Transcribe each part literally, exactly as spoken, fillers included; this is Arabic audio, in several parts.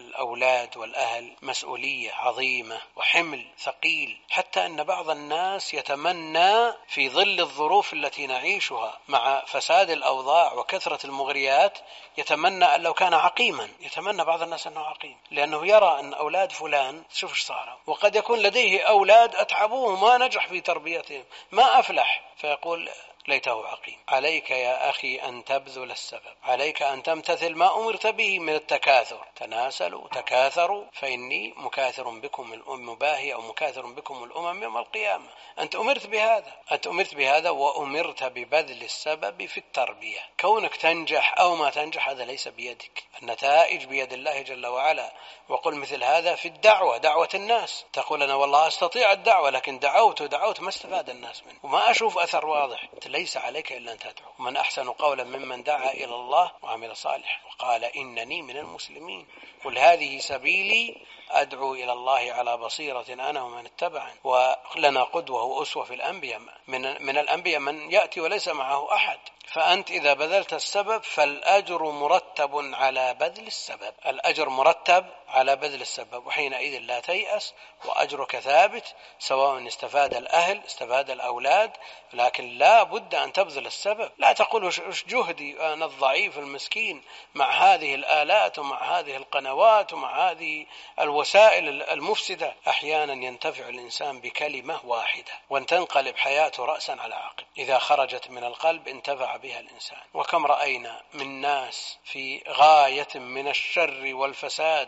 الأولاد والأهل مسؤولية عظيمة وحمل ثقيل، حتى أن بعض الناس يتمنى في ظل الظروف التي نعيشها مع فساد الأوضاع وكثرة المغريات، يتمنى أن لو كان عقيما. يتمنى بعض الناس أنه عقيم، لأنه يرى أن أولاد فلان شوف ايش صار، وقد يكون لديه أولاد أتعبوه ما نجح في تربيتهم ما أفلح، فيقول ليته عقيم. عليك يا أخي أن تبذل السبب، عليك أن تمتثل ما أمرت به من التكاثر. تناسلوا تكاثروا فإني مكاثر بكم الأمم باهي أو مكاثر بكم الأمم يوم القيامة. أنت أمرت بهذا، أنت أمرت بهذا وأمرت ببذل السبب في التربية. كونك تنجح أو ما تنجح هذا ليس بيدك، النتائج بيد الله جل وعلا. وقل مثل هذا في الدعوة، دعوة الناس، تقول أنا والله أستطيع الدعوة لكن دعوت ودعوت ما استفاد الناس منه وما أشوف أثر واضح. ليس عليك إلا أن تدعو. ومن أحسن قولا ممن دعا إلى الله وعمل صالحا وقال إنني من المسلمين. قل هذه سبيلي أدعو إلى الله على بصيرة أنا ومن اتبعني. ولنا قدوة وأسوة في الأنبياء، من, من الأنبياء من يأتي وليس معه أحد. فأنت إذا بذلت السبب فالأجر مرتب على بذل السبب، الأجر مرتب على بذل السبب، وحينئذ لا تيأس وأجرك ثابت، سواء استفاد الأهل استفاد الأولاد، لكن لا بد أن تبذل السبب. لا تقول وش جهدي أنا الضعيف المسكين مع هذه الآلات ومع هذه القنوات ومع هذه الوسائل المفسدة. أحيانا ينتفع الإنسان بكلمة واحدة وأن تنقلب حياته رأسا على عقب، إذا خرجت من القلب انتفع بها الإنسان. وكم رأينا من ناس في غاية من الشر والفساد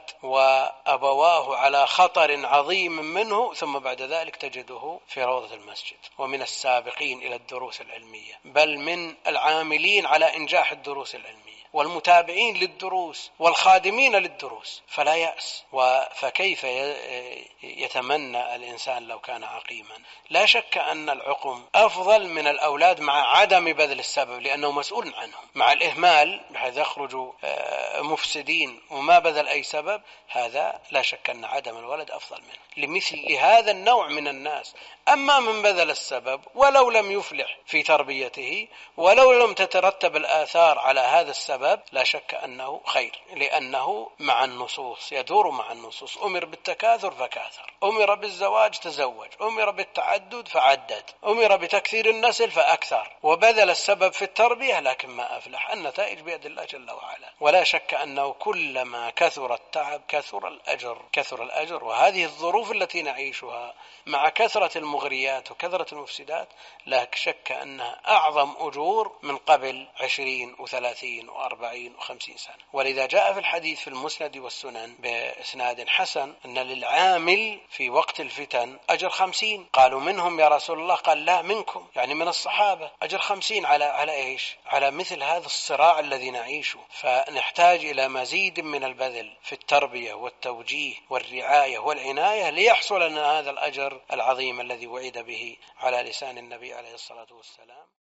وأبواه على خطر عظيم منه، ثم بعد ذلك تجده في روضة المسجد ومن السابقين إلى الدروس العلمية، بل من العاملين على إنجاح الدروس العلمية والمتابعين للدروس والخادمين للدروس. فلا يأس. فكيف يتمنى الإنسان لو كان عقيما؟ لا شك أن العقم أفضل من الأولاد مع عدم بذل السبب، لأنه مسؤول عنهم. مع الإهمال بحيث يخرجوا مفسدين وما بذل أي سبب، هذا لا شك أن عدم الولد أفضل منه لمثل هذا النوع من الناس. أما من بذل السبب ولو لم يفلح في تربيته ولو لم تترتب الآثار على هذا السبب، لا شك أنه خير، لأنه مع النصوص، يدور مع النصوص. أمر بالتكاثر فكاثر، أمر بالزواج تزوج، أمر بالتعدد فعدد، أمر بتكثير النسل فأكثر، وبذل السبب في التربية لكن ما أفلح. النتائج بيد الله جل وعلا. ولا شك أنه كلما كثر التعب كثر الأجر، كثر الأجر. وهذه الظروف التي نعيشها مع كثرة المغريات وكثرة المفسدات لا شك أنها أعظم أجور من قبل عشرين وثلاثين وأربعين وخمسين سنة. ولذا جاء في الحديث في المسند والسنن بإسناد حسن أن للعامل في وقت الفتن أجر خمسين. قالوا منهم يا رسول الله؟ قال لا منكم، يعني من الصحابة. أجر خمسين على على إيش؟ على مثل هذا الصراع الذي نعيشه. فنحتاج إلى مزيد من البذل في التربية والتوجيه والرعاية والعناية ليحصل لنا هذا الأجر العظيم الذي وعد به على لسان النبي عليه الصلاة والسلام.